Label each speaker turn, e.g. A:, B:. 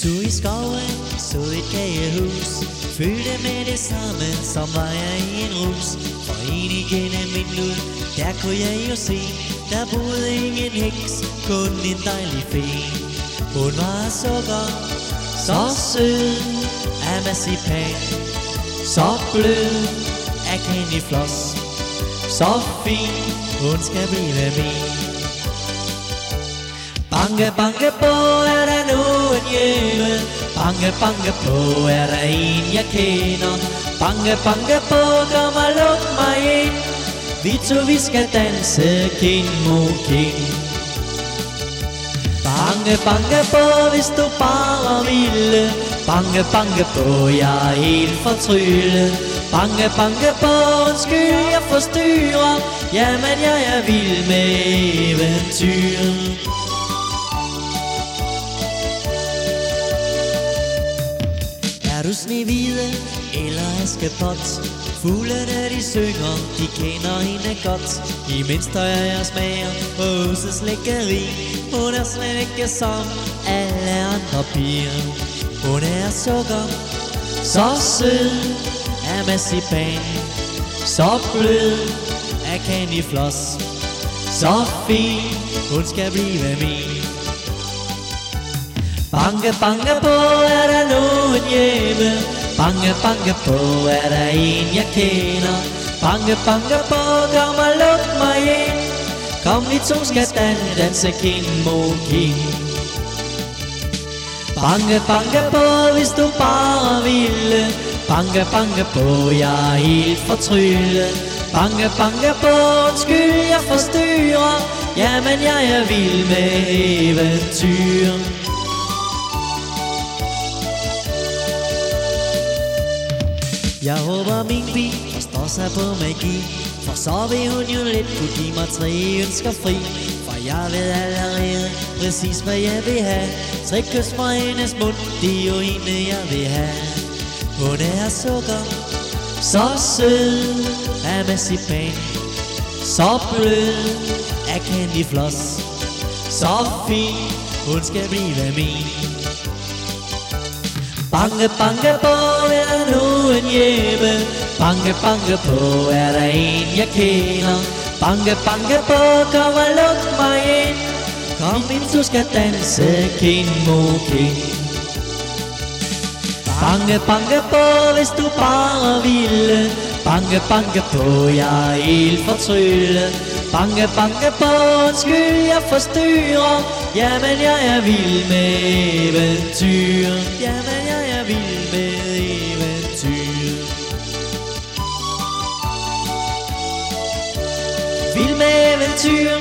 A: Tur i skoven, så et kagehus, følte med det samme, som var jeg i en rus. For ind igennem vinduet, der kunne jeg jo se, der boede ingen heks, kun en dejlig fe. Hun var sukker, så sød af marcipan, så blød af candyfloss, så fin, hun skal blive min. Banke, banke på, er der nogen hjemme? Banke, banke på, er der en, jeg kender? Banke, banke på, kom og luk mig ind. Vi to, vi skal danse kind mod kind. Banke, banke på, hvis du bare ville. Banke, banke på, jeg er helt fortryllet. Banke, banke på, undskyld, jeg forstyrrer. Jamen, jeg er vild med eventyr. Er du Snehvide eller Askepot? Fuglene de synger, de kender hende godt. Imens der jeg smager på husets lækkeri. Hun er slet ikke som alle andre piger. Hun er sukker, så sød af marcipan, så blød af candyfloss, så fin, hun skal blive min. Banke, banke på, er der nogen hjemme? Banke, banke på, er der en, jeg kender? Banke, banke på, kom og luk mig ind. Kom, vi to skal danse kind mod kind. Banke, banke på, hvis du bare ville. Banke, banke på, jeg er helt fortryllet. Banke, banke på, undskyld, jeg forstyrrer. Jamen, jeg er vild med eventyr. Jeg håber min bil forstår sig på magi, for så vil hun jo let kunne give mig 3 ønsker fri. For jeg ved allerede præcis hvad jeg vil have. 3 kys fra hendes mund, det er jo hende jeg vil have. Hun er sukker, så sød af marcipan, så blød af candyfloss, så fin, hun skal blive min. Banke, banke på, er der nogen hjemme? Banke, banke på, er der en, jeg kender? Banke, banke på, kom og luk mig ind. Kom ind, du skal danse kind mod kind. Banke, banke på, hvis du bare ville. Banke, banke på, jeg er helt fortryllet. Banke, banke på, undskyld, jeg forstyrrer. Jamen, jeg er vild med eventyr. Jamen, jeg er vild med eventyr. Vild med eventyr.